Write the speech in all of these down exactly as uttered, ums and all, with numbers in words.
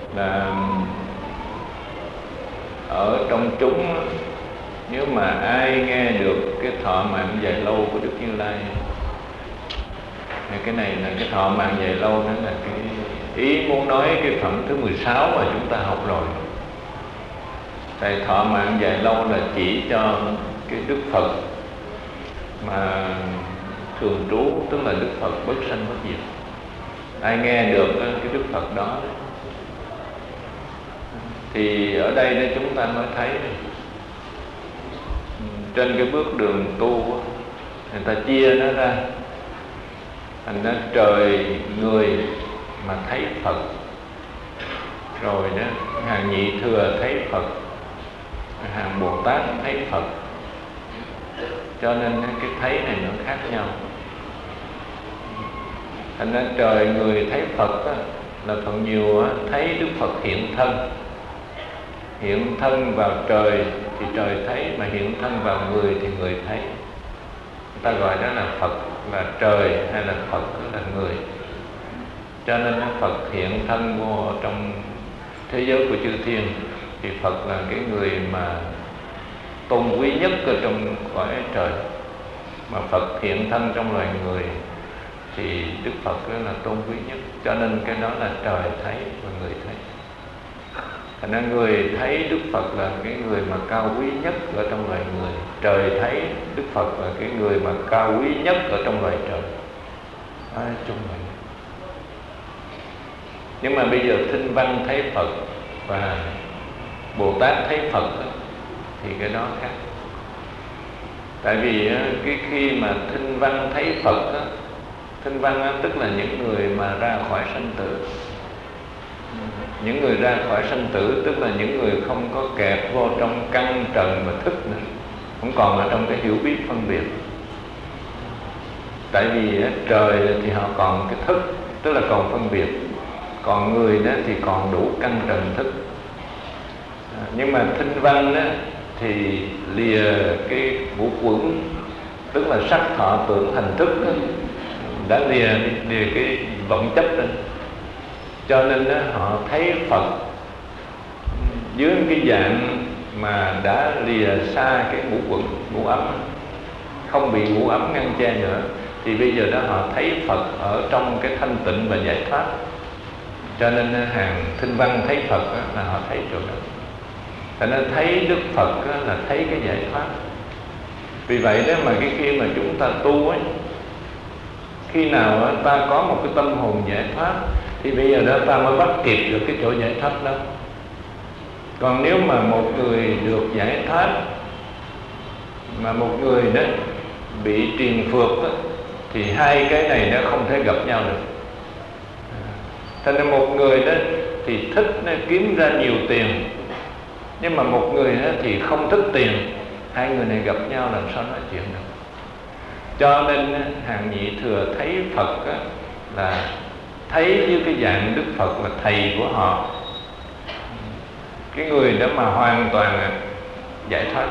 là ở trong chúng, nếu mà ai nghe được cái thọ mạng dài lâu của Đức Như Lai, cái này là cái thọ mạng dài lâu, đó là cái ý muốn nói cái phẩm thứ mười sáu mà chúng ta học rồi. Tại thọ mạng dài lâu là chỉ cho cái Đức Phật mà thường trú, tức là Đức Phật bất sanh bất diệt. Ai nghe được cái Đức Phật đó thì ở đây đây chúng ta mới thấy trên cái bước đường tu người ta chia nó ra thành ra trời người mà thấy Phật, rồi đó hàng nhị thừa thấy Phật, hàng Bồ Tát thấy Phật. Cho nên cái thấy này nó khác nhau. Thành ra trời người thấy Phật á, là phần nhiều á, thấy Đức Phật hiện thân. Hiện thân vào trời thì trời thấy, mà hiện thân vào người thì người thấy. Người ta gọi đó là Phật là trời hay là Phật là người. Cho nên Phật hiện thân vô trong thế giới của chư thiên, thì Phật là cái người mà tôn quý nhất ở trong cõi trời. Mà Phật hiện thân trong loài người thì Đức Phật là tôn quý nhất. Cho nên cái đó là trời thấy và người thấy. Thành ra người thấy Đức Phật là cái người mà cao quý nhất ở trong loài người. Trời thấy Đức Phật là cái người mà cao quý nhất ở trong loài trời. Nói chung vậy. Nhưng mà bây giờ Thinh Văn thấy Phật và Bồ Tát thấy Phật thì cái đó khác. Tại vì cái khi mà Thinh Văn thấy Phật, Thinh Văn tức là những người mà ra khỏi sanh tử. Những người ra khỏi sanh tử tức là những người không có kẹt vô trong căn trần và thức nữa, không còn ở trong cái hiểu biết phân biệt. Tại vì trời thì họ còn cái thức, tức là còn phân biệt. Còn người đó thì còn đủ căn trần thức. Nhưng mà Thinh Văn đó thì lìa cái ngũ quẩn, tức là sắc thọ tưởng hành thức đó, đã lìa lìa cái vọng chấp đó. Cho nên đó, họ thấy Phật dưới cái dạng mà đã lìa xa cái ngũ quẩn, ngũ ấm, không bị ngũ ấm ngăn che nữa. Thì bây giờ đó họ thấy Phật ở trong cái thanh tịnh và giải thoát. Cho nên hàng Thinh Văn thấy Phật đó, là họ thấy chỗ đó. Thành ra thấy Đức Phật đó, là thấy cái giải thoát. Vì vậy đó mà cái khi mà chúng ta tu ấy, khi nào đó, ta có một cái tâm hồn giải thoát thì bây giờ đó ta mới bắt kịp được cái chỗ giải thoát đó. Còn nếu mà một người được giải thoát mà một người đó bị triền phược đó, thì hai cái này nó không thể gặp nhau được. Thành ra một người đó thì thích nó kiếm ra nhiều tiền, nhưng mà một người đó thì không thích tiền. Hai người này gặp nhau làm sao nói chuyện được. Cho nên hàng nhị thừa thấy Phật đó, là thấy với cái dạng Đức Phật là thầy của họ, cái người đó mà hoàn toàn giải thoát.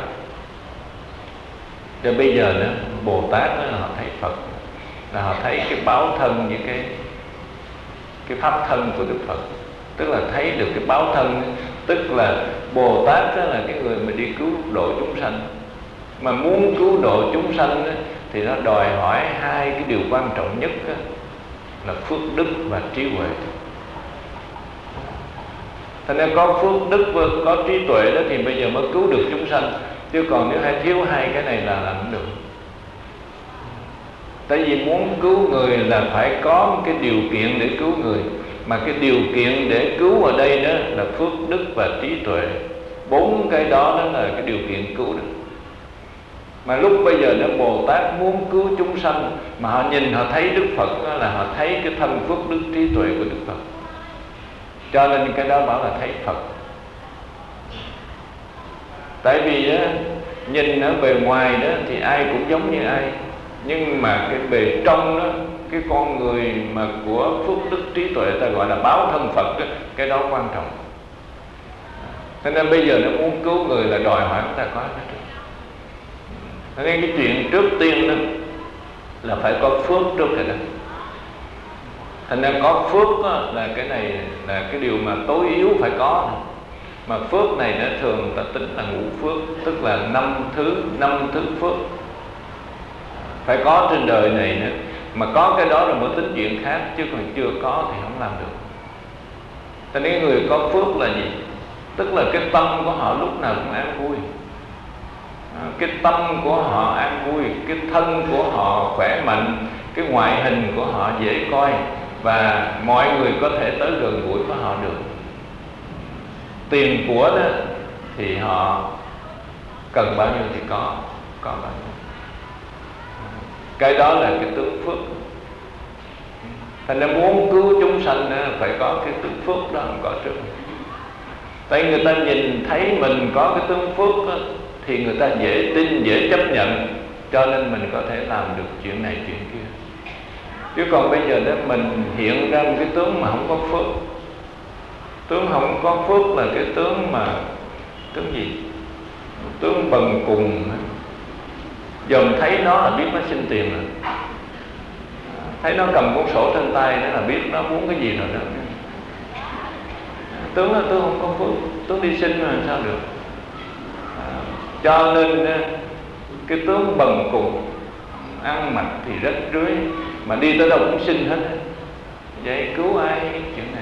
Rồi bây giờ đó Bồ Tát đó, họ thấy Phật là họ thấy cái báo thân với cái cái pháp thân của Đức Phật. Tức là thấy được cái báo thân. Tức là Bồ Tát đó là cái người mà đi cứu độ chúng sanh. Mà muốn cứu độ chúng sanh đó, thì nó đòi hỏi hai cái điều quan trọng nhất đó, là phước đức và trí huệ. Thành ra có phước đức và có trí tuệ đó thì bây giờ mới cứu được chúng sanh. Chứ còn nếu hay thiếu hai cái này là làm không được. Tại vì muốn cứu người là phải có một cái điều kiện để cứu người. Mà cái điều kiện để cứu ở đây đó là phước đức và trí tuệ. Bốn cái đó đó là cái điều kiện cứu được. Mà lúc bây giờ đó Bồ Tát muốn cứu chúng sanh, mà họ nhìn họ thấy Đức Phật đó, là họ thấy cái thân phước đức trí tuệ của Đức Phật. Cho nên cái đó bảo là thấy Phật. Tại vì đó, nhìn ở bề ngoài đó thì ai cũng giống như ai, nhưng mà cái bề trong đó, cái con người mà của phước đức trí tuệ ta gọi là báo thân Phật đó, cái đó quan trọng. Cho nên bây giờ nó muốn cứu người là đòi hỏi chúng ta có nó. Cho nên cái chuyện trước tiên đó là phải có phước trước rồi đó. Thành ra có phước đó, là cái này là cái điều mà tối yếu phải có. Mà phước này nó thường ta tính là ngũ phước, tức là năm thứ năm thứ phước phải có trên đời này nữa. Mà có cái đó rồi mới tính chuyện khác, chứ còn chưa có thì không làm được. Thành nên người có phước là gì? Tức là cái tâm của họ lúc nào cũng an vui, cái tâm của họ an vui, cái thân của họ khỏe mạnh, cái ngoại hình của họ dễ coi, và mọi người có thể tới gần gũi với họ được. Tiền của đó thì họ cần bao nhiêu thì có, có bao nhiêu. Cái đó là cái tướng phước. Thành ra muốn cứu chúng sanh đó, phải có cái tướng phước đó không có trước. Tại người ta nhìn thấy mình có cái tướng phước đó, thì người ta dễ tin, dễ chấp nhận, cho nên mình có thể làm được chuyện này chuyện kia. Chứ còn bây giờ đó mình hiện ra một cái tướng mà không có phước. Tướng không có phước là cái tướng mà tướng gì? Tướng bần cùng. Dòm thấy nó là biết nó xin tiền rồi. Thấy nó cầm cuốn sổ trên tay đó là biết nó muốn cái gì rồi đó. Tướng là tướng không có phước, tướng đi xin mà sao được. À, cho nên cái tướng bần cùng, ăn mặc thì rất rưới, mà đi tới đâu cũng xin hết. Vậy cứu ai chuyện này?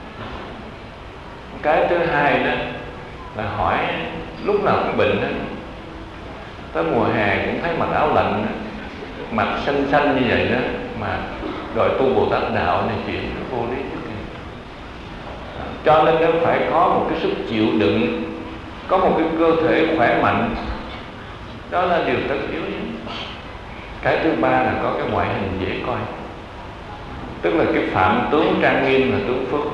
Cái thứ hai đó là hỏi lúc nào cũng bệnh đó. Tới mùa hè cũng thấy mặc áo lạnh đó, mặt xanh xanh như vậy đó, mà đòi tu Bồ Tát đạo này chuyện nó vô lý chứ. Cho nên nó phải có một cái sức chịu đựng, có một cái cơ thể khỏe mạnh. Đó là điều tất yếu. Cái thứ ba là có cái ngoại hình dễ coi, tức là cái phạm tướng trang nghiêm là tướng phước.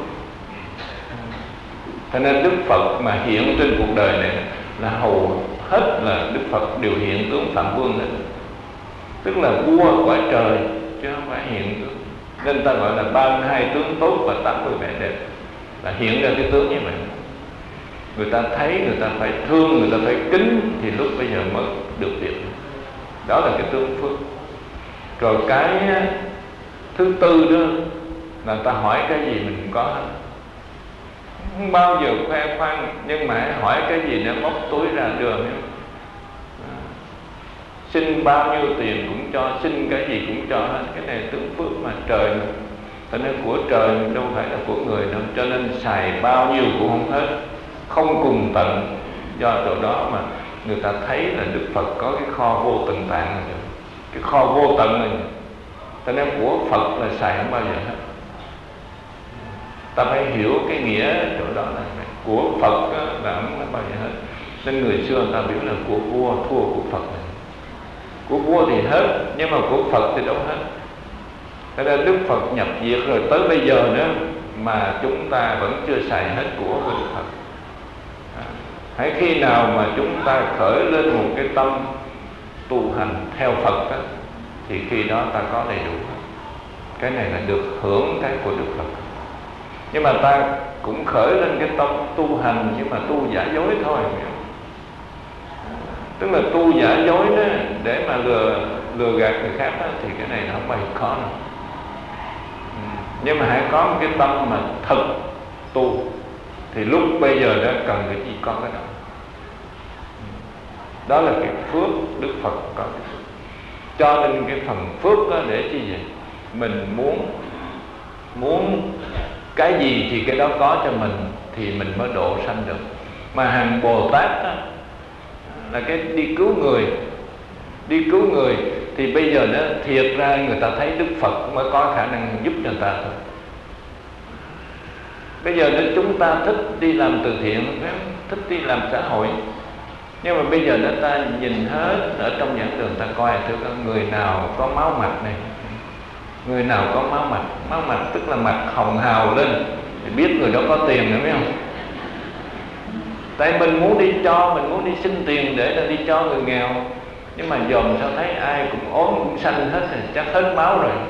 Cho nên Đức Phật mà hiện trên cuộc đời này là hầu hết là Đức Phật đều hiện tướng Phạm Vương đấy, tức là vua quả trời chứ không phải hiện tướng. Nên ta gọi là ba mươi hai tướng tốt và tám mươi vẻ đẹp, là hiện ra cái tướng như vậy. Người ta thấy, người ta phải thương, người ta phải kính, thì lúc bây giờ mới được việc. Đó là cái tướng phước. Rồi cái thứ tư đó là ta hỏi cái gì mình cũng có hết, không bao giờ khoe khoang, nhưng mà hãy hỏi cái gì nó móc túi ra đường. Xin bao nhiêu tiền cũng cho, xin cái gì cũng cho hết. Cái này tướng phước mà trời mà. Cho nên của trời đâu phải là của người đâu. Cho nên xài bao nhiêu cũng không hết, không cùng tận. Do chỗ đó mà người ta thấy là Đức Phật có cái kho vô tận tạng này, cái kho vô tận này. Cho nên của Phật là xài không bao giờ hết. Ta phải hiểu cái nghĩa chỗ đó là của Phật là không bao giờ hết. Nên người xưa người ta biểu là của vua thua của Phật này. Của vua thì hết, nhưng mà của Phật thì đâu hết. Thế nên Đức Phật nhập diệt rồi tới bây giờ nữa mà chúng ta vẫn chưa xài hết của của Đức Phật. À, hãy khi nào mà chúng ta khởi lên một cái tâm tu hành theo Phật đó, thì khi đó ta có đầy đủ. Cái này là được hưởng cái của Đức Phật. Nhưng mà ta cũng khởi lên cái tâm tu hành, nhưng mà tu giả dối thôi. Tức là tu giả dối đó để mà lừa lừa gạt người khác đó, thì cái này nó không bao giờ có đâu. Nhưng mà hãy có một cái tâm mà thật tu, thì lúc bây giờ đó cần cái gì có cái đó. Đó là cái phước Đức Phật có cái phước. Cho nên cái phần phước đó để chi vậy? Mình muốn muốn cái gì thì cái đó có cho mình, thì mình mới độ sanh được. Mà hàng Bồ Tát đó, là cái đi cứu người, đi cứu người thì bây giờ nó thiệt ra người ta thấy Đức Phật mới có khả năng giúp người ta thôi. Bây giờ nếu chúng ta thích đi làm từ thiện, thích đi làm xã hội, nhưng mà bây giờ nó ta nhìn hết ở trong giảng đường, ta coi thử người nào có máu mặt này, người nào có máu mặt. Máu mặt tức là mặt hồng hào lên thì biết người đó có tiền nữa, biết không? Tại mình muốn đi cho, mình muốn đi xin tiền để là đi cho người nghèo, nhưng mà dòm sao thấy ai cũng ốm cũng xanh hết rồi, chắc hết máu rồi.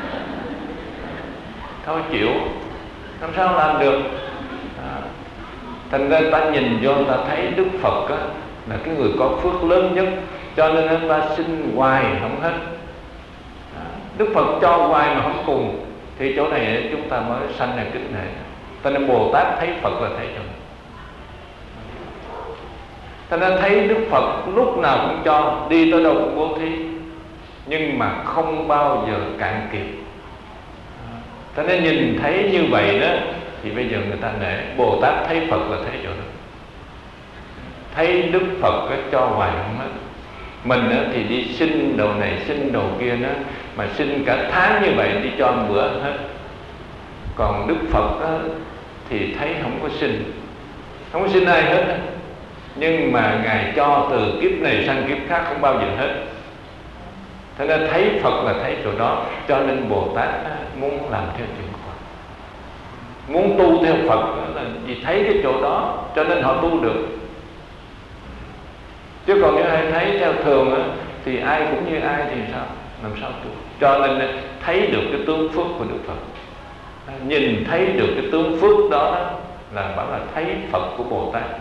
Thôi chịu, làm sao làm được? À, thành ra ta nhìn vô ta thấy Đức Phật á, là cái người có phước lớn nhất, cho nên ta xin hoài không hết. À, Đức Phật cho hoài mà không cùng, Thì chỗ này chúng ta mới sanh ra kính nể. Cho nên Bồ Tát thấy Phật là thấy rồi. Cho nên thấy Đức Phật lúc nào cũng cho, đi tới đâu cũng bố thí, nhưng mà không bao giờ cạn kiệt. Cho nên nhìn thấy như vậy đó, thì bây giờ người ta nể. Bồ Tát thấy Phật là thấy chỗ đó. Thấy Đức Phật cho hoài không hết. Mình thì đi xin đồ này xin đồ kia đó, mà xin cả tháng như vậy đi cho một bữa hết. Còn Đức Phật đó, thì thấy không có xin, không có xin ai hết đó. Nhưng mà Ngài cho từ kiếp này sang kiếp khác không bao giờ hết. Thế nên thấy Phật là thấy chỗ đó. Cho nên Bồ Tát muốn làm theo chuyện Phật, muốn tu theo Phật là vì thấy cái chỗ đó, cho nên họ tu được. Chứ còn nếu ai thấy theo thường á, thì ai cũng như ai thì sao, làm sao tu. Cho nên thấy được cái tướng phước của Đức Phật, nhìn thấy được cái tướng phước đó là bảo là thấy Phật của Bồ Tát.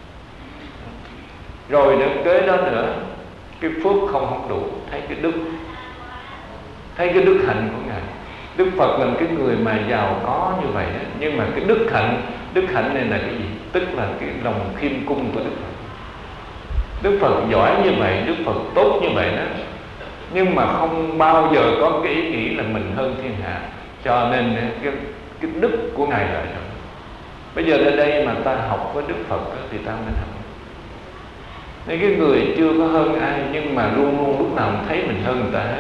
Rồi nữa kế đó nữa, cái phước không không đủ, thấy cái đức, thấy cái đức hạnh của Ngài. Đức Phật là cái người mà giàu có như vậy đó, nhưng mà cái đức hạnh, đức hạnh này là cái gì? Tức là cái lòng khiêm cung của Đức Phật. Đức Phật giỏi như vậy, Đức Phật tốt như vậy đó, nhưng mà không bao giờ có cái ý nghĩ là mình hơn thiên hạ. Cho nên cái, cái đức của Ngài là rồi. Bây giờ ở đây mà ta học với Đức Phật thì ta mới học. Nên cái người chưa có hơn ai, nhưng mà luôn luôn lúc nào cũng thấy mình hơn người ta hết.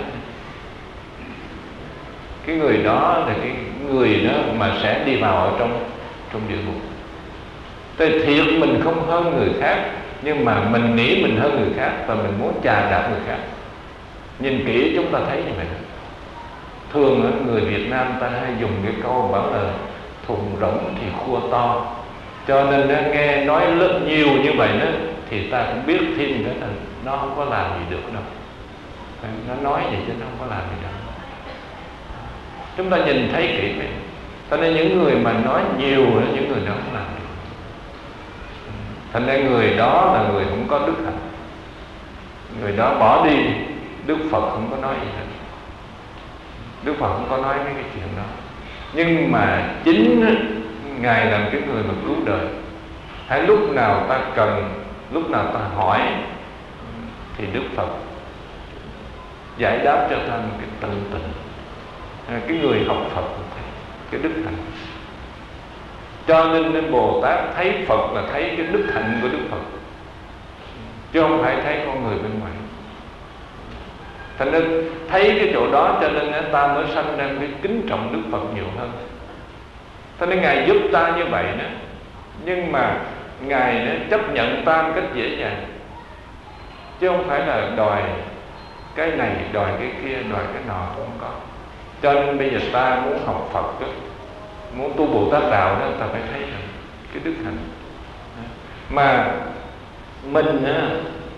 Cái người đó là cái người đó mà sẽ đi vào ở trong trong địa ngục. Tại thiệt mình không hơn người khác, nhưng mà mình nghĩ mình hơn người khác và mình muốn chà đạp người khác. Nhìn kỹ chúng ta thấy như vậy đó. Thường người Việt Nam ta hay dùng cái câu bảo là thùng rỗng thì khua to. Cho nên nghe nói lớn nhiều như vậy đó, thì ta cũng biết thêm nữa là nó không có làm gì được đâu. Nó nói vậy chứ nó không có làm gì đâu. Chúng ta nhìn thấy kỹ vậy. Cho nên những người mà nói nhiều, những người đó không làm được. Thành ra người đó là người không có đức hạnh. Người đó bỏ đi, Đức Phật không có nói gì hết. Đức Phật không có nói mấy cái chuyện đó. Nhưng mà chính Ngài làm cái người mà cứu đời. Hãy lúc nào ta cần, lúc nào ta hỏi, thì Đức Phật giải đáp cho ta một cái tận tình. Cái người học Phật cái đức hạnh. Cho nên, nên Bồ Tát thấy Phật là thấy cái đức hạnh của Đức Phật, chứ không phải thấy con người bên ngoài. Thành nên thấy cái chỗ đó, cho nên ta mới sanh ra cái kính trọng Đức Phật nhiều hơn. Cho nên Ngài giúp ta như vậy đó, nhưng mà Ngài chấp nhận ta một cách dễ dàng, chứ không phải là đòi cái này, đòi cái kia, đòi cái nọ, không có. Cho nên bây giờ ta muốn học Phật đó, muốn tu Bồ Tát đạo đó, ta phải thấy được cái đức hạnh. Mà mình á,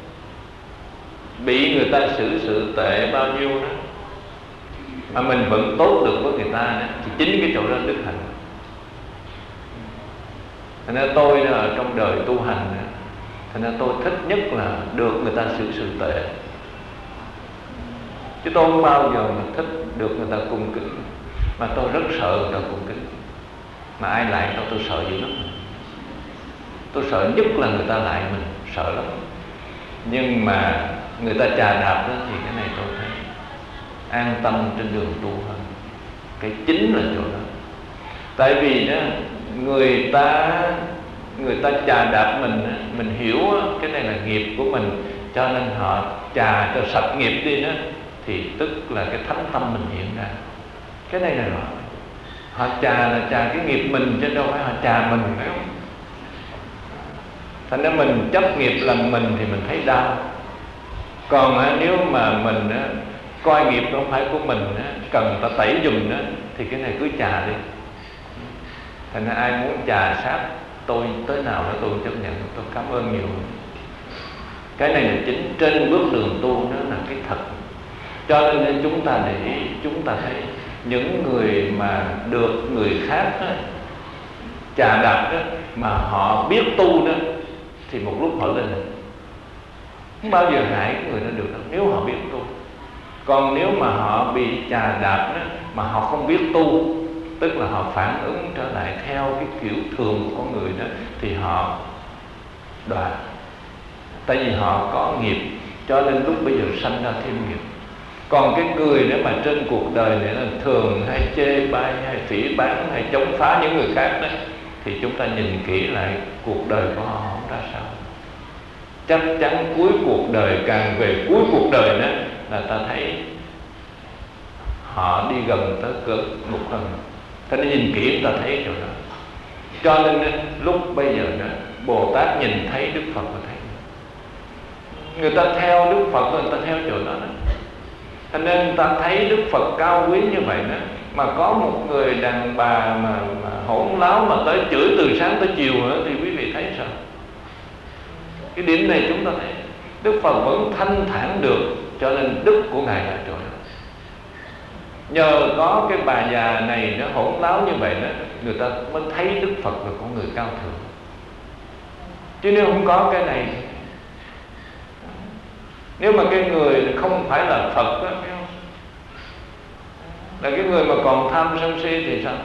bị người ta xử sự tệ bao nhiêu đó, mà mình vẫn tốt được với người ta đó, thì chính cái chỗ đó đức hạnh. Thành ra tôi đó, ở trong đời tu hành đó, thành ra tôi thích nhất là được người ta xử sự tệ. Chứ tôi không bao giờ mà thích được người ta cung kính. Mà tôi rất sợ người ta cung kính. Mà ai lại tôi, tôi sợ dữ lắm. Tôi sợ nhất là người ta lại mình, sợ lắm. Nhưng mà người ta chà đạp đó, thì cái này tôi thấy an tâm trên đường tu hơn. Cái chính là chỗ đó. Tại vì đó, người ta người ta chà đạp mình, mình hiểu cái này là nghiệp của mình, cho nên họ chà cho sạch nghiệp đi đó, thì tức là cái thánh tâm mình hiện ra. Cái này là rõ. Họ chà là chà cái nghiệp mình, chứ đâu phải họ chà mình, phải không? Thành ra mình chấp nghiệp làm mình thì mình thấy đau. Còn nếu mà mình coi nghiệp không phải của mình, cần ta tẩy giùm đó, thì cái này cứ chà đi. Thành ra ai muốn chà sát tôi tới nào đó tôi chấp nhận, tôi cảm ơn nhiều. Cái này là chính trên bước đường tu, nó là cái thật. Cho nên chúng ta để ý, chúng ta thấy những người mà được người khác đó, chà đạp đó, mà họ biết tu đó, thì một lúc họ lên. Không bao giờ hại người đó được đâu, nếu họ biết tu. Còn nếu mà họ bị chà đạp đó, mà họ không biết tu, tức là họ phản ứng trở lại theo cái kiểu thường của con người đó, thì họ đọa. Tại vì họ có nghiệp, cho nên lúc bây giờ sanh ra thêm nghiệp. Còn cái người đó mà trên cuộc đời này là thường hay chê bai, hay phỉ báng, hay chống phá những người khác đó, thì chúng ta nhìn kỹ lại cuộc đời của họ không ra sao. Chắc chắn cuối cuộc đời, càng về cuối cuộc đời đó là ta thấy họ đi gần tới cỡ một lần. Ta nhìn kỹ ta thấy chỗ đó. Cho nên lúc bây giờ đó, Bồ Tát nhìn thấy Đức Phật và thấy người ta theo Đức Phật, người ta theo chỗ đó đó. Cho nên người ta thấy Đức Phật cao quý như vậy đó, mà có một người đàn bà mà, mà hỗn láo mà tới chửi từ sáng tới chiều nữa, thì quý vị thấy sao? Cái điểm này chúng ta thấy Đức Phật vẫn thanh thản được, cho nên đức của Ngài là chỗ đó. Nhờ có cái bà già này nó hỗn láo như vậy đó, người ta mới thấy Đức Phật là con người cao thượng. Chứ nếu không có cái này, nếu mà cái người không phải là Phật đó, là cái người mà còn tham sân si thì sao?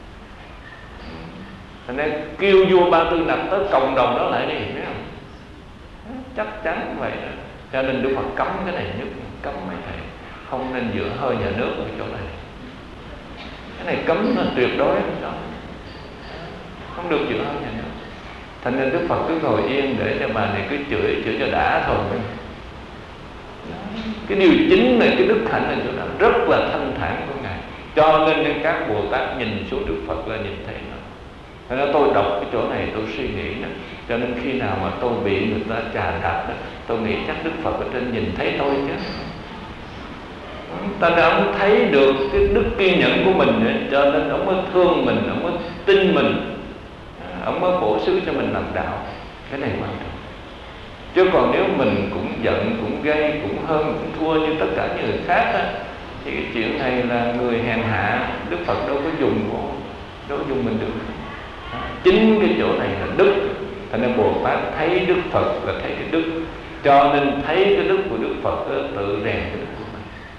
Thành nên kêu vua Ba Tư Nặc tới cộng đồng đó lại đi, biết không? Chắc chắn vậy đó. Cho nên Đức Phật cấm cái này nhất, cấm mấy thầy không nên dựa hơi nhà nước ở chỗ này. Cái này cấm là tuyệt đối không, không được dựa hơi nhà nước. Thành nên Đức Phật cứ ngồi yên để cho bà này cứ chửi, chửi cho đã thôi. Cái điều chính này, cái đức hạnh này chỗ đó rất là thanh thản của Ngài. Cho nên các Bồ Tát nhìn xuống Đức Phật là nhìn thấy nó. Thế nên tôi đọc cái chỗ này tôi suy nghĩ đó. Cho nên khi nào mà tôi bị người ta chà đạp đó, tôi nghĩ chắc Đức Phật ở trên nhìn thấy tôi chứ. Ta nên ông thấy được cái đức kiên nhẫn của mình ấy, cho nên ông mới thương mình, ông mới tin mình, ông mới bổ xứ cho mình làm đạo. Cái này quan trọng. Chứ còn nếu mình cũng giận, cũng gây, cũng hơn, cũng thua như tất cả những người khác á, thì cái chuyện này là người hèn hạ, Đức Phật đâu có dùng của, đâu có dùng mình được. Chính cái chỗ này là đức. Thành nên Bồ Tát thấy Đức Phật là thấy cái đức, cho nên thấy cái đức của Đức Phật đó, tự rèn cái đức của mình.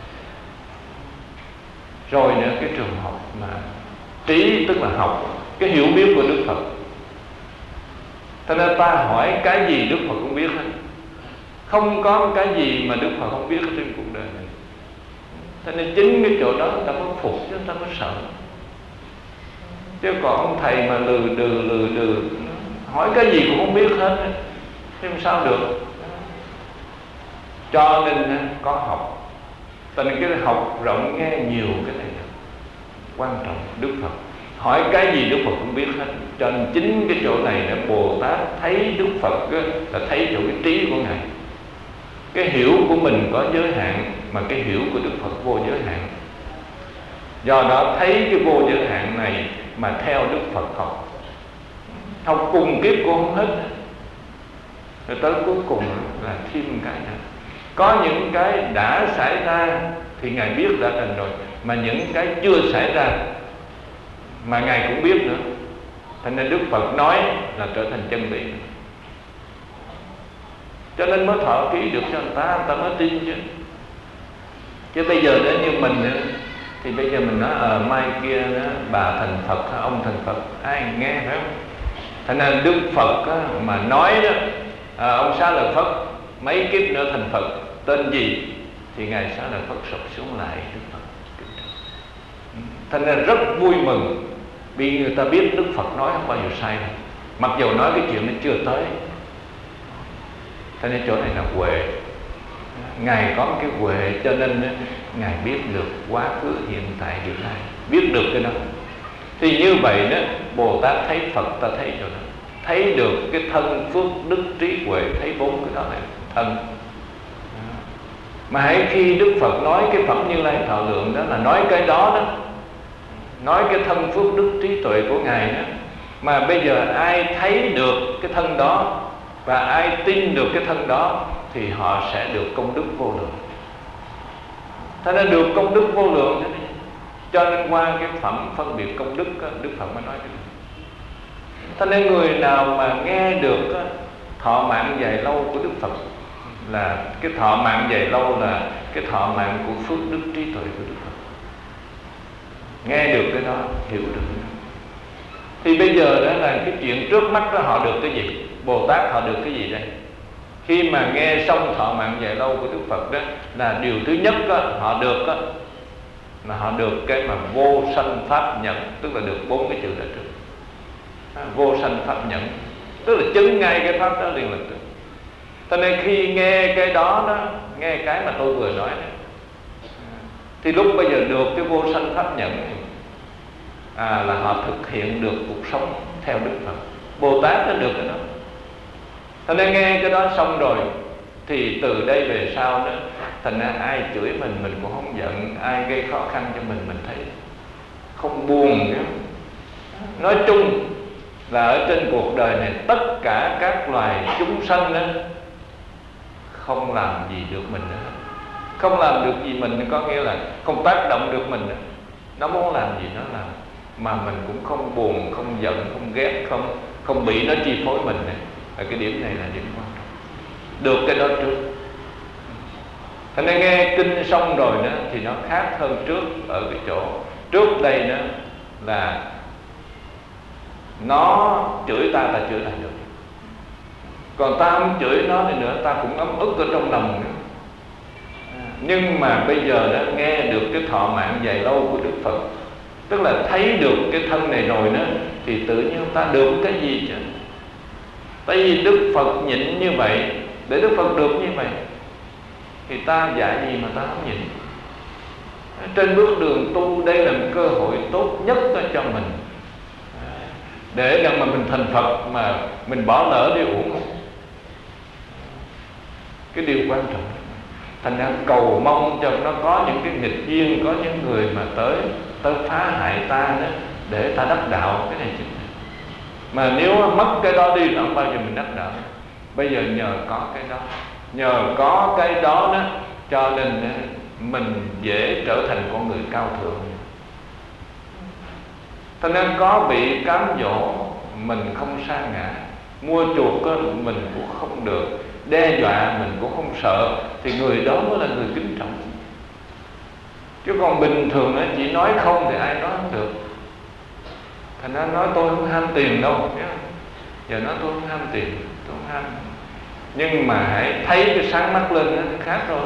Rồi nữa cái trường học mà trí, tức là học cái hiểu biết của Đức Phật. Thế nên ta hỏi cái gì Đức Phật cũng biết hết. Không có cái gì mà Đức Phật không biết trên cuộc đời này. Thế nên chính cái chỗ đó ta mới phục chứ ta mới sợ. Chứ còn ông thầy mà lừ đừ lừ đừ hỏi cái gì cũng không biết hết thì làm sao được. Cho nên có học. Cho nên cái học rộng nghe nhiều cái này quan trọng. Đức Phật hỏi cái gì Đức Phật cũng biết hết. Cho nên chính cái chỗ này là Bồ Tát thấy Đức Phật là thấy chỗ cái trí của Ngài. Cái hiểu của mình có giới hạn, mà cái hiểu của Đức Phật vô giới hạn. Do đó thấy cái vô giới hạn này mà theo Đức Phật học, học cùng kiếp cũng không hết. Rồi tới cuối cùng là thêm cái này. Có những cái đã xảy ra thì Ngài biết đã thành rồi, mà những cái chưa xảy ra mà Ngài cũng biết nữa. Thành nên Đức Phật nói là trở thành chân lý. Cho nên mới thọ ký được cho người ta, người ta mới tin chứ. Chứ bây giờ nếu như mình thì bây giờ mình nói ờ mai kia đó, bà thành Phật, ông thành Phật, ai nghe phải không? Thành nên Đức Phật á, mà nói đó à, ông Xá Lợi Phất mấy kiếp nữa thành Phật tên gì thì Ngài Xá Lợi Phất sụp xuống lại Đức Phật. Thành nên rất vui mừng vì người ta biết Đức Phật nói không bao giờ sai đâu. Mặc dù nói cái chuyện nó chưa tới. Cho nên chỗ này là huệ. Ngài có cái huệ cho nên Ngài biết được quá khứ, hiện tại, hiện nay, biết được cái đó. Thì như vậy đó, Bồ Tát thấy Phật ta thấy chỗ đó, thấy được cái thân phước đức trí huệ, thấy bốn cái đó là thân. Mà hãy khi Đức Phật nói cái phẩm Như Lai Thọ Lượng đó là nói cái đó đó, nói cái thân phước đức trí tuệ của Ngài đó. Mà bây giờ ai thấy được cái thân đó và ai tin được cái thân đó thì họ sẽ được công đức vô lượng. Thế nên được công đức vô lượng thế này. Cho nên qua cái phẩm phân biệt công đức, Đức Phật mới nói cái này. Thế nên người nào mà nghe được thọ mạng dài lâu của Đức Phật, là cái thọ mạng dài lâu là cái thọ mạng của phước đức trí tuệ của Đức Phật. nghe được cái đó, hiểu được cái đó. Thì bây giờ đó là cái chuyện trước mắt đó, họ được cái gì? Bồ Tát họ được cái gì đây? Khi mà nghe xong thọ mạng dài lâu của Đức Phật đó, là điều thứ nhất đó, họ được đó, là họ được cái mà vô sanh pháp nhẫn, tức là được bốn cái chữ đó trước. Vô sanh pháp nhẫn, tức là chứng ngay cái pháp đó liền lập tức. Cho nên khi nghe cái đó đó, nghe cái mà tôi vừa nói đó, thì lúc bây giờ được cái vô sanh pháp nhẫn này, à, là họ thực hiện được cuộc sống theo Đức Phật. Bồ Tát nó được cái đó. Cho nên nghe cái đó xong rồi, thì từ đây về sau đó, thành ra ai chửi mình mình cũng không giận, ai gây khó khăn cho mình mình thấy không buồn nữa. Nói chung là ở trên cuộc đời này, tất cả các loài chúng sanh đó không làm gì được mình nữa. Không làm được gì mình có nghĩa là không tác động được mình nữa. Nó muốn làm gì nó làm, mà mình cũng không buồn, không giận, không ghét, không không bị nó chi phối mình này. Và cái điểm này là điểm quan trọng. Được cái đó trước. Thành nên nghe kinh xong rồi đó, thì nó khác hơn trước ở cái chỗ trước đây đó là nó chửi ta, ta chửi lại được. Còn ta không chửi nó này nữa, ta cũng ấm ức ở trong lòng nữa. Nhưng mà bây giờ đã nghe được cái thọ mạng dài lâu của Đức Phật, tức là thấy được cái thân này rồi đó, thì tự nhiên ta được cái gì chứ? Tại vì Đức Phật nhịn như vậy, để Đức Phật được như vậy, thì ta dạy gì mà ta không nhịn? Trên bước đường tu, đây là một cơ hội tốt nhất cho mình, để rằng mà mình thành Phật mà mình bỏ lỡ đi uổng không? Cái điều quan trọng. Thành ra cầu mong cho nó có những cái nghịch duyên, có những người mà tới tới phá hại ta đó, để ta đắc đạo. Cái này chính là. Mà nếu mất cái đó đi, không bao giờ mình đắc đạo. Bây giờ nhờ có cái đó, nhờ có cái đó đó, cho nên mình dễ trở thành con người cao thượng. Cho nên có bị cám dỗ, mình không sa ngã. Mua chuộc mình cũng không được, đe dọa mình cũng không sợ, thì người đó mới là người kính trọng. Chứ còn bình thường chỉ nói không thì ai nói không được. Thành ra nói tôi không ham tiền đâu. Giờ nói tôi không ham tiền, tôi không ham. Nhưng mà hãy thấy cái sáng mắt lên nó khác rồi.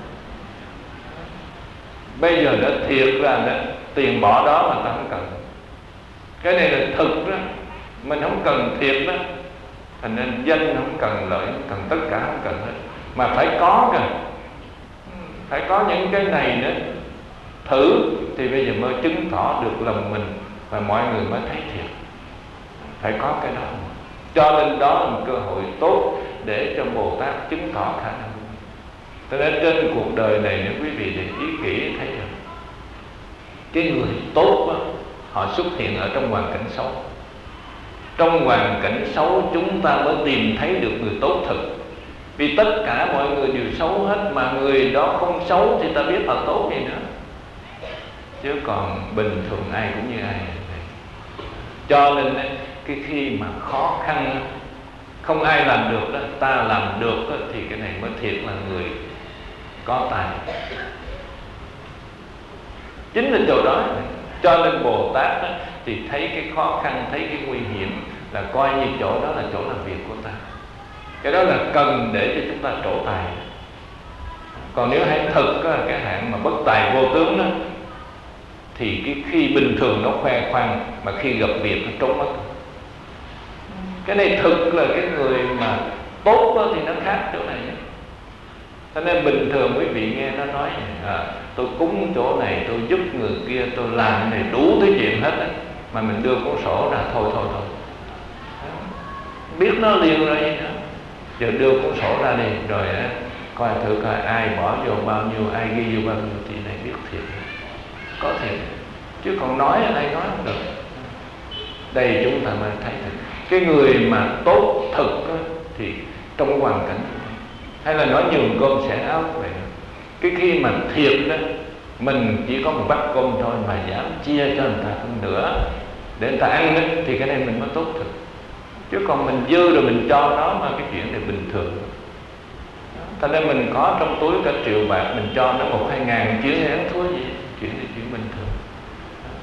Bây giờ đã thiệt ra đó, tiền bỏ đó mà ta không cần. Cái này là thực đó, mình không cần thiệt đó. Thành nên danh không cần, lợi không cần, tất cả không cần hết. Mà phải có kìa, phải có những cái này nữa. Thử thì bây giờ mới chứng tỏ được lòng mình, và mọi người mới thấy thiệt. Phải có cái đó. Cho nên đó là một cơ hội tốt để cho Bồ Tát chứng tỏ khả năng. Cho nên trên cuộc đời này, nếu quý vị để ý kỹ thấy được, cái người tốt đó, họ xuất hiện ở trong hoàn cảnh xấu. Trong hoàn cảnh xấu chúng ta mới tìm thấy được người tốt thực. Vì tất cả mọi người đều xấu hết, mà người đó không xấu thì ta biết họ tốt gì nữa. Chứ còn bình thường ai cũng như ai. Cho nên cái khi mà khó khăn không ai làm được đó, ta làm được đó, thì cái này mới thiệt là người có tài. Chính là chỗ đó. Cho nên Bồ Tát đó, thì thấy cái khó khăn, thấy cái nguy hiểm, là coi như chỗ đó là chỗ làm việc của ta. Cái đó là cần để cho chúng ta trổ tài. Còn nếu hãy thực đó, cái hạng mà bất tài vô tướng đó, thì cái khi bình thường nó khoe khoang, mà khi gặp việc nó trốn mất. Cái này thực là cái người mà tốt đó, thì nó khác chỗ này. Cho nên bình thường quý vị nghe nó nói à, tôi cúng chỗ này, tôi giúp người kia, tôi làm cái này, đủ thứ chuyện hết á, mà mình đưa cuốn sổ ra thôi thôi thôi, biết nó liền rồi vậy đó. Giờ đưa cuốn sổ ra đi, rồi á, coi thử coi ai bỏ vô bao nhiêu, ai ghi vô bao nhiêu, thì này biết thiệt, có thiệt. Chứ còn nói ai nói không được. Đây chúng ta mới thấy được cái người mà tốt thực đó, thì trong hoàn cảnh, hay là nói nhường cơm sẻ áo vậy. Cái khi mà thiệt đó, mình chỉ có một bát cơm thôi mà dám chia cho người ta phân nửa để người ta ăn đó, thì cái này mình mới tốt thực. Chứ còn mình dư rồi mình cho nó, mà cái chuyện này bình thường. Thành ra mình có trong túi cả triệu bạc, mình cho nó một hai ngàn, chuyện này ăn thua gì, chuyện này chuyện bình thường.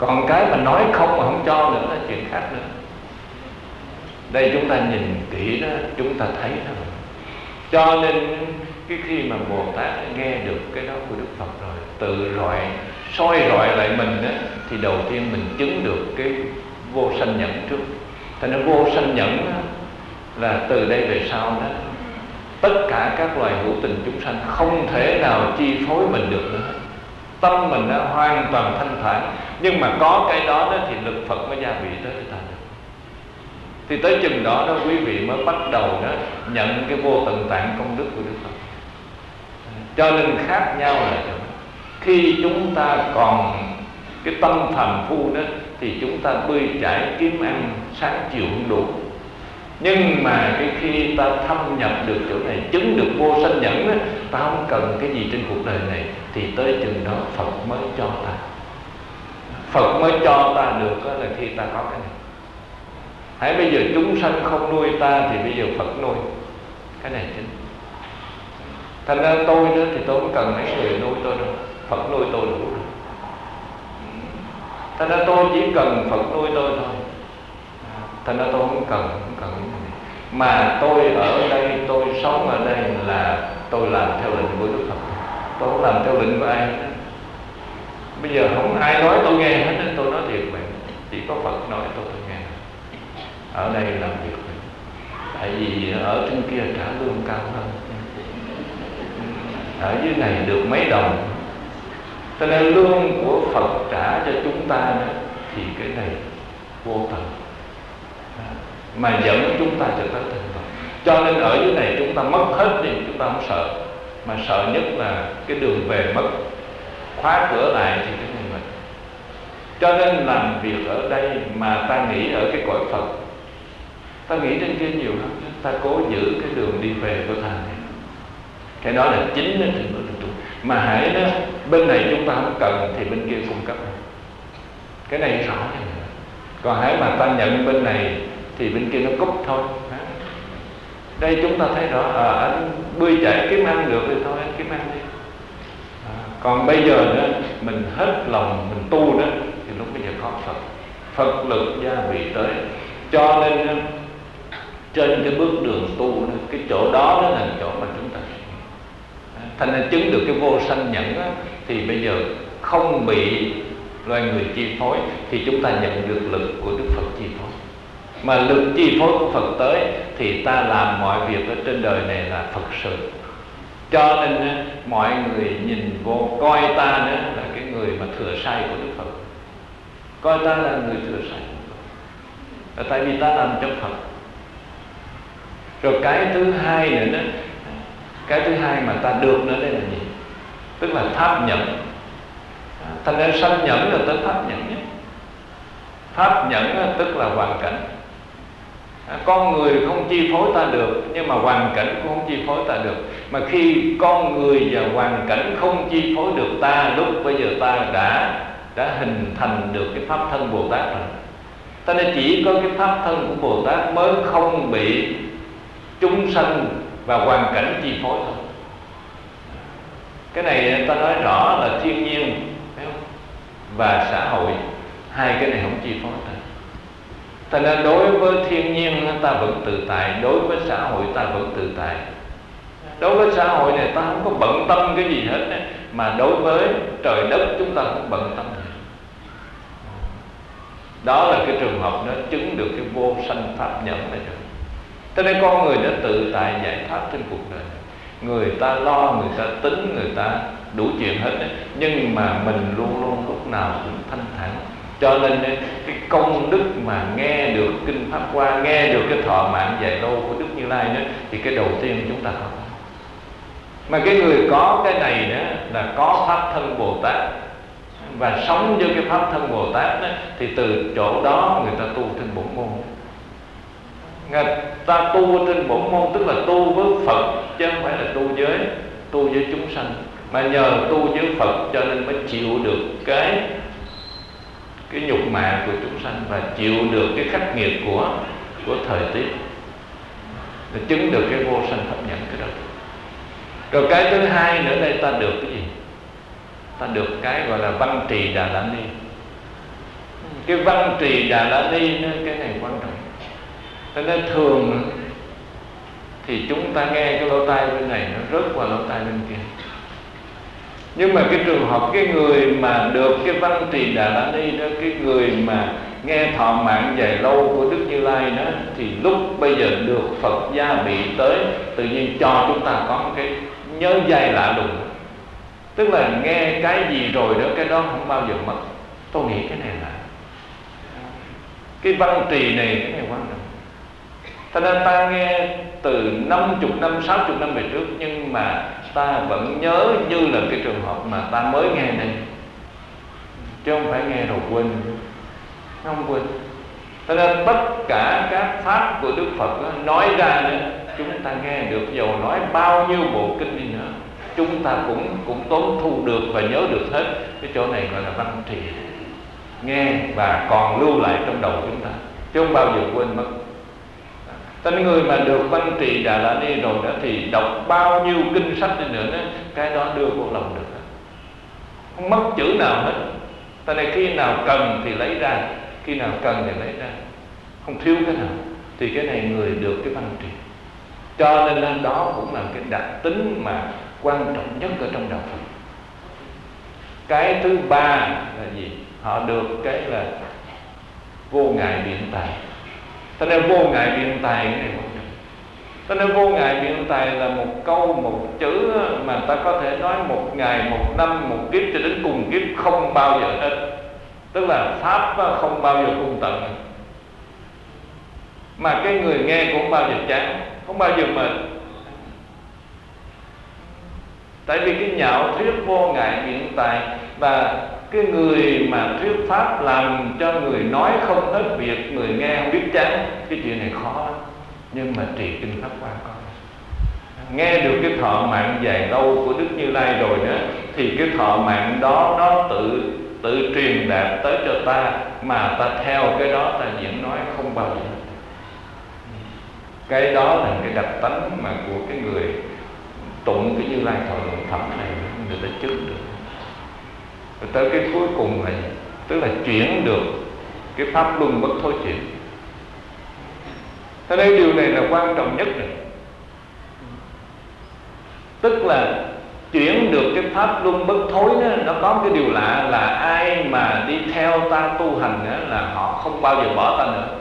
Còn cái mà nói không mà không cho nữa là chuyện khác nữa. Đây chúng ta nhìn kỹ đó, chúng ta thấy đó. Cho nên cái khi mà Bồ Tát nghe được cái đó của Đức Phật rồi, tự rọi soi rọi lại mình đó, thì đầu tiên mình chứng được cái vô sanh nhẫn trước. Thành ra vô sanh nhẫn đó, là từ đây về sau đó, tất cả các loài hữu tình chúng sanh không thể nào chi phối mình được nữa. Tâm mình đã hoàn toàn thanh thản. Nhưng mà có cái đó, đó thì lực Phật mới gia vị tới cho ta được. Thì tới chừng đó đó quý vị mới bắt đầu đó nhận cái vô tận tạng công đức của Đức Phật. Cho nên khác nhau là khi chúng ta còn cái tâm phàm phu đó thì chúng ta bươn chải kiếm ăn sáng chiều không đủ. Nhưng mà cái khi ta thâm nhập được chỗ này, chứng được vô sanh nhẫn đó, ta không cần cái gì trên cuộc đời này, thì tới chừng đó Phật mới cho ta. Phật mới cho ta được đó là khi ta có cái này. Hãy bây giờ chúng sanh không nuôi ta thì bây giờ Phật nuôi. Cái này chính. Thành ra tôi đó thì tôi không cần mấy người nuôi tôi đâu, Phật nuôi tôi đủ rồi. Thành ra tôi chỉ cần Phật nuôi tôi thôi. Thành ra tôi không cần, không cần cái này. Mà tôi ở đây, tôi sống ở đây là tôi làm theo lệnh của Đức Phật. Tôi không làm theo lệnh của ai hết. Bây giờ không ai nói tôi nghe hết. Tôi nói thiệt vậy, chỉ có Phật nói tôi tôi nghe. Ở đây làm việc này. Tại vì ở trên kia trả lương cao hơn, ở dưới này được mấy đồng. Cho nên lương của Phật trả cho chúng ta đó, thì cái này vô tận, mà dẫn chúng ta trở tới thành Phật. Cho nên ở dưới này chúng ta mất hết đi, chúng ta không sợ. Mà sợ nhất là cái đường về mất, khóa cửa lại thì cái này mình. Cho nên làm việc ở đây mà ta nghĩ ở cái cõi Phật, ta nghĩ trên kia nhiều lắm. Ta cố giữ cái đường đi về của ta này. Cái đó là chính đó, thì mà hãy đó, bên này chúng ta không cần thì bên kia cung cấp. Cái này rõ ràng. Còn hãy mà ta nhận bên này thì bên kia nó cúp thôi. Đây chúng ta thấy rõ, à, anh bươi chảy kiếm ăn được thì thôi anh kiếm ăn đi. À, còn bây giờ nữa mình hết lòng mình tu đó thì lúc bây giờ có Phật, Phật lực gia vị tới. Cho nên trên cái bước đường tu đó, cái chỗ đó đó là chỗ mà chúng ta thành ra chứng được cái vô sanh nhẫn đó, thì bây giờ không bị loài người chi phối, thì chúng ta nhận được lực của Đức Phật chi phối. Mà lực chi phối của Phật tới thì ta làm mọi việc ở trên đời này là Phật sự. Cho nên mọi người nhìn vô coi ta đó là cái người mà thừa sai của Đức Phật, coi ta là người thừa sai của Phật. Là tại vì ta làm cho Phật. Rồi cái thứ hai nữa đó, cái thứ hai mà ta được nữa đây là gì? Tức là pháp nhẫn. Thành ra sanh nhẫn là tới pháp nhẫn nhé. Pháp nhẫn tức là hoàn cảnh. Con người không chi phối ta được, nhưng mà hoàn cảnh cũng không chi phối ta được. Mà khi con người và hoàn cảnh không chi phối được ta, lúc bây giờ ta đã đã hình thành được cái pháp thân Bồ Tát rồi. Ta nên chỉ có cái pháp thân của Bồ Tát mới không bị chúng sanh và hoàn cảnh chi phối thôi. Cái này ta nói rõ là thiên nhiên và xã hội, hai cái này không chi phối ta. Thành ra đối với thiên nhiên ta vẫn tự tại, đối với xã hội ta vẫn tự tại. Đối với xã hội này ta không có bận tâm cái gì hết ấy. Mà đối với trời đất chúng ta không bận tâm gì. Đó là cái trường hợp nó chứng được cái vô sanh pháp nhẫn này rồi. Cho nên con người đã tự tại giải thoát trên cuộc đời. Người ta lo, người ta tính, người ta đủ chuyện hết ấy. Nhưng mà mình luôn luôn lúc nào cũng thanh thản. Cho nên cái công đức mà nghe được Kinh Pháp Hoa, nghe được cái thọ mạng dạy lâu của Đức Như Lai đó, thì cái đầu tiên chúng ta có. Mà cái người có cái này đó là có pháp thân Bồ Tát, và sống với cái pháp thân Bồ Tát đó, thì từ chỗ đó người ta tu trên bổn môn. Người ta tu trên bổn môn tức là tu với Phật, chứ không phải là tu với tu với chúng sanh. Mà nhờ tu với Phật cho nên mới chịu được cái cái nhục mạ của chúng sanh, và chịu được cái khắc nghiệt của của thời tiết, để chứng được cái vô sanh pháp nhẫn cái đó. Rồi cái thứ hai nữa đây ta được cái gì? Ta được cái gọi là văn trì đà la ni. Cái văn trì Đà La Ni đó, cái này quan trọng. Cho nên thường thì chúng ta nghe cái lỗ tai bên này nó rớt qua lỗ tai bên kia. Nhưng mà cái trường hợp cái người mà được cái văn trì Đà La Ni đó, cái người mà nghe thọ mạng dài lâu của Đức Như Lai đó, thì lúc bây giờ được Phật gia bị tới, tự nhiên cho chúng ta có một cái nhớ dai lạ lùng. Tức là nghe cái gì rồi đó, cái đó không bao giờ mất. Tôi nghĩ cái này là cái văn trì này, cái này quan trọng. Cho nên ta nghe từ năm mươi năm, sáu mươi năm về trước, nhưng mà ta vẫn nhớ như là cái trường hợp mà ta mới nghe này, chứ không phải nghe rồi quên. Không quên. Cho nên tất cả các pháp của Đức Phật đó, nói ra nữa, chúng ta nghe được, dầu nói bao nhiêu bộ kinh đi nữa, chúng ta cũng cũng tốn thu được và nhớ được hết. Cái chỗ này gọi là văn trì, nghe và còn lưu lại trong đầu chúng ta, chứ không bao giờ quên mất. Tên người mà được văn trì Đà La Ni rồi đó, thì đọc bao nhiêu kinh sách đi nữa đó, cái đó đưa vô lòng được, không mất chữ nào hết. Tại này khi nào cần thì lấy ra, khi nào cần thì lấy ra, không thiếu cái nào. Thì cái này người được cái văn trì. Cho nên đó cũng là cái đặc tính mà quan trọng nhất ở trong đạo Phật. Cái thứ ba là gì? Họ được cái là vô ngại biện tài. Cho nên vô ngại biện tài cái này quan trọng. Cho nên vô ngại biện tài là một câu, một chữ mà ta có thể nói một ngày, một năm, một kiếp cho đến cùng kiếp không bao giờ hết. Tức là pháp không bao giờ cùng tận, mà cái người nghe cũng không bao giờ chán, không bao giờ mệt. Tại vì cái nhạo thuyết vô ngại biện tài, và cái người mà thuyết pháp làm cho người nói không hết việc, người nghe không biết chán. Cái chuyện này khó lắm. Nhưng mà trì kinh pháp qua con, nghe được cái thọ mạng dài lâu của Đức Như Lai rồi đó, thì cái thọ mạng đó nó tự tự truyền đạt tới cho ta, mà ta theo cái đó ta diễn nói không bao giờ. Cái đó là cái đặc tánh mà của cái người tụng cái Như Lai Thọ Luận Phẩm này, người ta chứng được. Rồi tới cái cuối cùng là gì? Tức là chuyển được cái pháp luân bất thối chuyển. Thế nên điều này là quan trọng nhất rồi. Tức là chuyển được cái pháp luân bất thối đó, nó có cái điều lạ là ai mà đi theo ta tu hành đó, là họ không bao giờ bỏ ta nữa.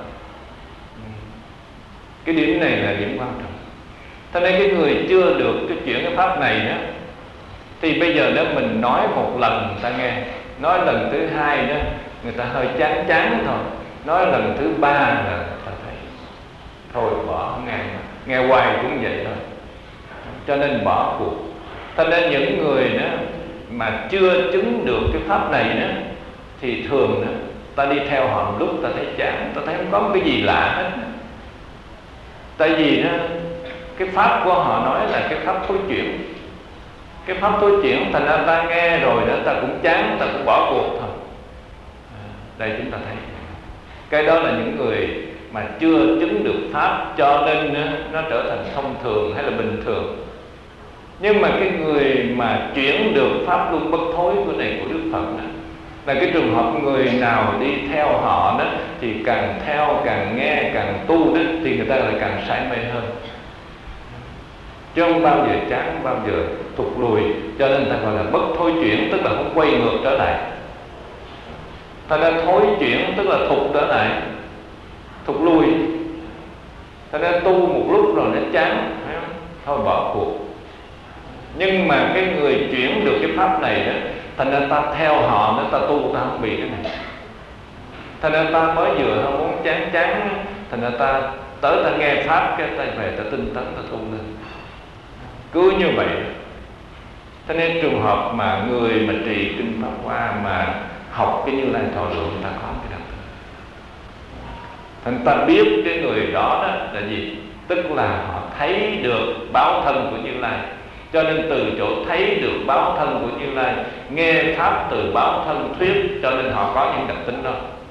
Cái điểm này là điểm quan trọng. Thế nên cái người chưa được cái chuyển cái pháp này đó, thì bây giờ nếu mình nói một lần người ta nghe, nói lần thứ hai đó người ta hơi chán chán thôi, nói lần thứ ba là người ta thấy thôi bỏ, nghe nghe hoài cũng vậy thôi, cho nên bỏ cuộc. Thế nên những người đó mà chưa chứng được cái pháp này đó, thì thường đó, ta đi theo họ một lúc ta thấy chán, ta thấy không có một cái gì lạ hết. Tại vì đó, cái pháp của họ nói là cái pháp thối chuyển. Cái pháp thối chuyển, thành ra ta nghe rồi đó, ta cũng chán, ta cũng bỏ cuộc thôi. Đây chúng ta thấy, cái đó là những người mà chưa chứng được pháp, cho nên nó trở thành thông thường hay là bình thường. Nhưng mà cái người mà chuyển được pháp luân bất thối của này của Đức Phật đó, là cái trường hợp người nào đi theo họ đó, thì càng theo, càng nghe, càng tu đó, thì người ta lại càng say mê hơn, chứ không bao giờ chán, không bao giờ thụt lùi. Cho nên ta gọi là bất thối chuyển, tức là không quay ngược trở lại. Ta đã thối chuyển tức là thụt trở lại, thụt lui. Ta đã tu một lúc rồi nó chán, thôi bỏ cuộc. Nhưng mà cái người chuyển được cái pháp này đó, thành ra ta theo họ nữa, ta tu ta không bị cái này. Thành ra ta mới vừa không muốn chán chán, thành ra ta tới ta nghe pháp, cái ta về ta tinh tấn, ta tu lên. Cứ như vậy. Thế nên trường hợp mà người mà trì kinh Pháp Hoa mà học cái Như Lai Thọ Luận, ta có cái đặc tính. Thành ta biết cái người đó, đó là gì? Tức là họ thấy được báo thân của Như Lai. Cho nên từ chỗ thấy được báo thân của Như Lai, nghe pháp từ báo thân thuyết, cho nên họ có những đặc tính đó.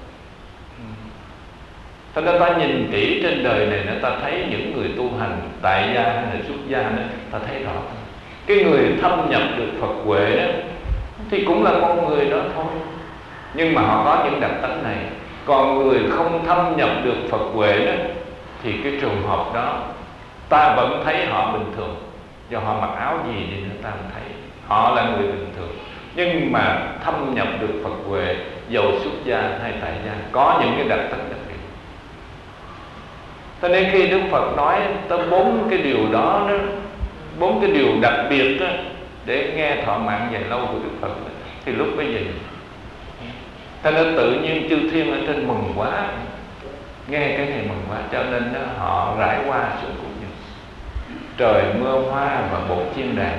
Thế nên ta nhìn kỹ trên đời này, ta thấy những người tu hành tại gia hay là xuất gia đó, ta thấy rõ. Cái người thâm nhập được Phật huệ đó, thì cũng là con người đó thôi. nhưng mà họ có những đặc tánh này. Còn người không thâm nhập được Phật huệ đó, thì cái trường hợp đó ta vẫn thấy họ bình thường. Do họ mặc áo gì thì nữa ta vẫn thấy họ là người bình thường. Nhưng mà thâm nhập được Phật huệ, dầu xuất gia hay tại gia, có những cái đặc tính đặc biệt. Cho nên khi Đức Phật nói tới bốn cái điều đó, đó bốn cái điều đặc biệt đó, để nghe thọ mạng dài lâu của Đức Phật đó, thì lúc bây giờ cho nên tự nhiên chư thiên ở trên mừng quá, nghe cái này mừng quá, cho nên đó, họ rải hoa xuống cội nhật. Trời mưa hoa và bột chiên đàn.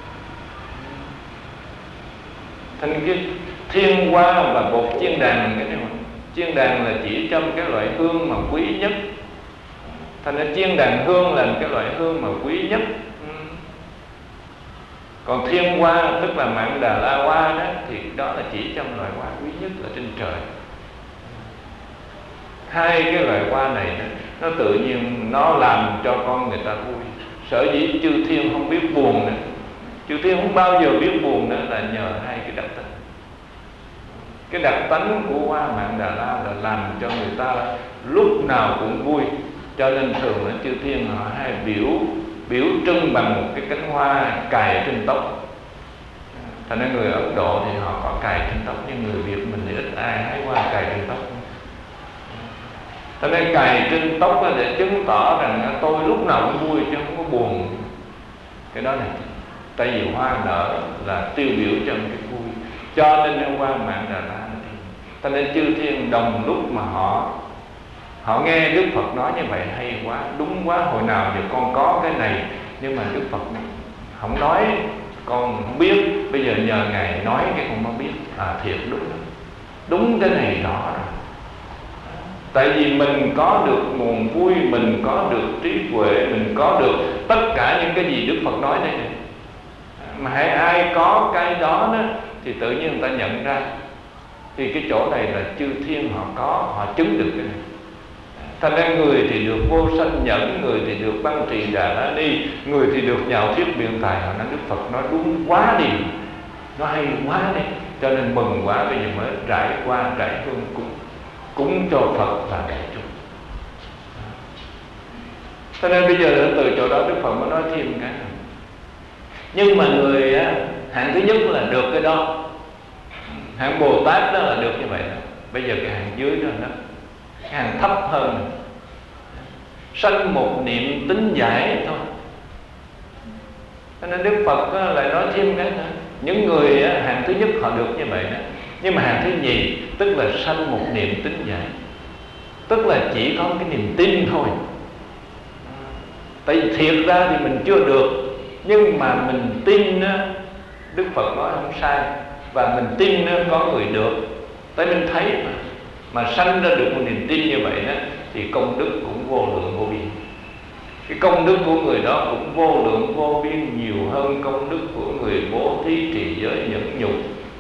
Thành cái thiên hoa và bột chiên đàn, cái này mà chiên đàn là chỉ trong cái loại hương mà quý nhất. Thành ra chiên đàn hương là cái loại hương mà quý nhất. Còn thiên hoa tức là Mạn Đà La Hoa đó, thì đó là chỉ trong loại hoa quý nhất ở trên trời. Hai cái loại hoa này đó, nó tự nhiên nó làm cho con người ta vui. Sở dĩ chư thiên không biết buồn nữa, chư thiên không bao giờ biết buồn nữa, là nhờ hai cái đặc tánh. Cái đặc tánh của hoa Mạn Đà La là làm cho người ta lúc nào cũng vui. Cho nên thường là chư thiên họ hay biểu biểu trưng bằng một cái cánh hoa cài trên tóc. Thành ra người Ấn Độ thì họ có cài trên tóc, nhưng người Việt mình thì ít ai hái hoa cài trên tóc. Thành ra cài trên tóc để chứng tỏ rằng tôi lúc nào cũng vui chứ không có buồn. Cái đó này, tại vì hoa nở là tiêu biểu cho cái vui. Cho nên hoa Mạn Đà La. Thành nên chư thiên đồng lúc mà họ Họ nghe Đức Phật nói như vậy hay quá, đúng quá, hồi nào giờ con có cái này. Nhưng mà Đức Phật không nói, con không biết. Bây giờ nhờ Ngài nói cái con mới biết. À thiệt đúng, đúng cái này rõ rồi. Tại vì mình có được nguồn vui, mình có được trí huệ, mình có được tất cả những cái gì Đức Phật nói đây này. Mà hãy ai có cái đó, đó thì tự nhiên người ta nhận ra. Thì cái chỗ này là chư thiên họ có, họ chứng được cái này. Thành ra người thì được vô sanh nhẫn, người thì được Băng Trì Đà La Ni, người thì được Nhạo Thiết Biện Tài. Họ nói Đức Phật nói đúng quá đi, nó hay quá đi. Cho nên mừng quá, bây giờ mới trải qua trải hương cúng cúng cho Phật và đại chúng. Cho nên bây giờ từ chỗ đó Đức Phật mới nói thêm cái này. Nhưng mà người á, hạng thứ nhất là được cái đó, hạng Bồ Tát đó là được như vậy đó. Bây giờ cái hạng dưới đó đó, cái hàng thấp hơn, sanh một niệm tính giải thôi. Cho nên Đức Phật lại nói thêm cái nữa. Những người hàng thứ nhất họ được như vậy đó. Nhưng mà hàng thứ nhì tức là sanh một niệm tính giải, tức là chỉ có cái niềm tin thôi. Tại vì thiệt ra thì mình chưa được, nhưng mà mình tin, Đức Phật nói không sai, và mình tin có người được. Tại mình thấy mà Mà sanh ra được một niềm tin như vậy đó, thì công đức cũng vô lượng vô biên. Cái công đức của người đó cũng vô lượng vô biên, nhiều hơn công đức của người bố thí trì giới nhẫn nhục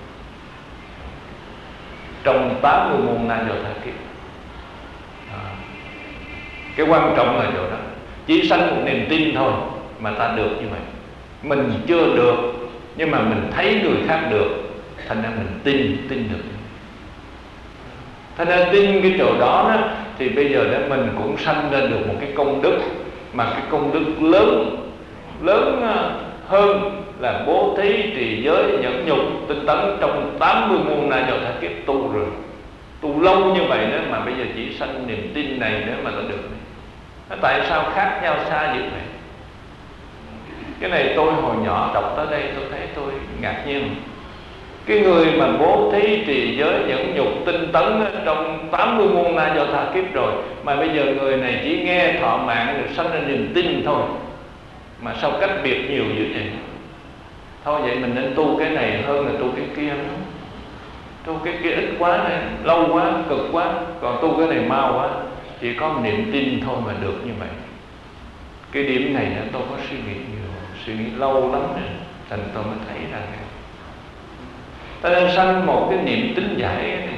trong tám mươi môn Na Do Tha Kiếp. à. Cái quan trọng là chỗ đó, chỉ sanh một niềm tin thôi mà ta được như vậy. Mình chưa được, nhưng mà mình thấy người khác được, thành ra mình tin, tin được. Thế nên tin cái chỗ đó, đó thì bây giờ đó mình cũng sanh ra được một cái công đức, mà cái công đức lớn lớn hơn là bố thí trì giới nhẫn nhục tinh tấn trong tám mươi môn Na Do Tha Kiếp tu rồi. Tu lâu như vậy đó mà bây giờ chỉ sanh niềm tin này nữa mà ta được. Tại sao khác nhau xa như vậy? Cái này tôi hồi nhỏ đọc tới đây tôi thấy tôi ngạc nhiên. Cái người mà bố thí trì giới nhẫn nhục tinh tấn trong tám mươi môn Na Do Tha Kiếp rồi, mà bây giờ người này chỉ nghe thọ mạng được sanh ra niềm tin thôi, mà sao cách biệt nhiều dữ vậy? Thôi vậy mình nên tu cái này hơn là tu cái kia. Tu cái kia ít quá này, lâu quá, cực quá. Còn tu cái này mau quá, chỉ có một niềm tin thôi mà được như vậy. Cái điểm này tôi có suy nghĩ nhiều, suy nghĩ lâu lắm rồi, thành tôi mới thấy ra cái. Ta nên sanh một cái niệm tính giải này.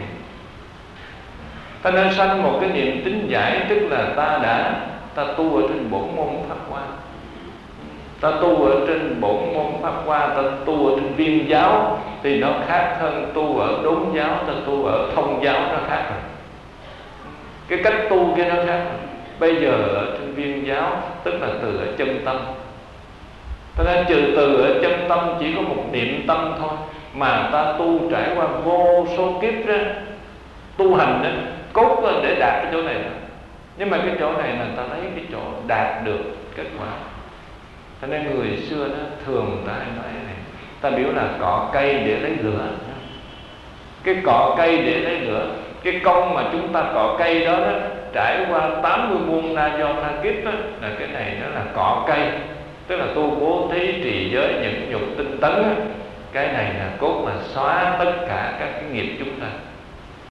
Ta nên sanh một cái niệm tính giải, tức là ta đã ta tu ở trên bổn môn Pháp Hoa, ta tu ở trên bổn môn Pháp Hoa, ta tu ở trên Viên giáo, thì nó khác hơn tu ở đốn giáo, ta tu ở thông giáo nó khác rồi. Cái cách tu kia nó khác rồi. Bây giờ ở trên viên giáo tức là từ ở chân tâm. Cho nên trừ từ ở chân tâm chỉ có một niệm tâm thôi, mà ta tu trải qua vô số kiếp đó, tu hành đó, cốt là để đạt cái chỗ này đó. Nhưng mà cái chỗ này là ta lấy cái chỗ đạt được kết quả. Cho nên người xưa đó thường ta hay nói này, ta biểu là cọ cây để lấy lửa. Cái cọ cây để lấy lửa, cái công mà chúng ta cọ cây đó, đó trải qua tám mươi muôn na do tha kiếp đó, là cái này nó là cọ cây. Tức là tu bố thí trì giới nhẫn nhục tinh tấn đó. Cái này là cốt mà xóa tất cả các cái nghiệp chúng ta.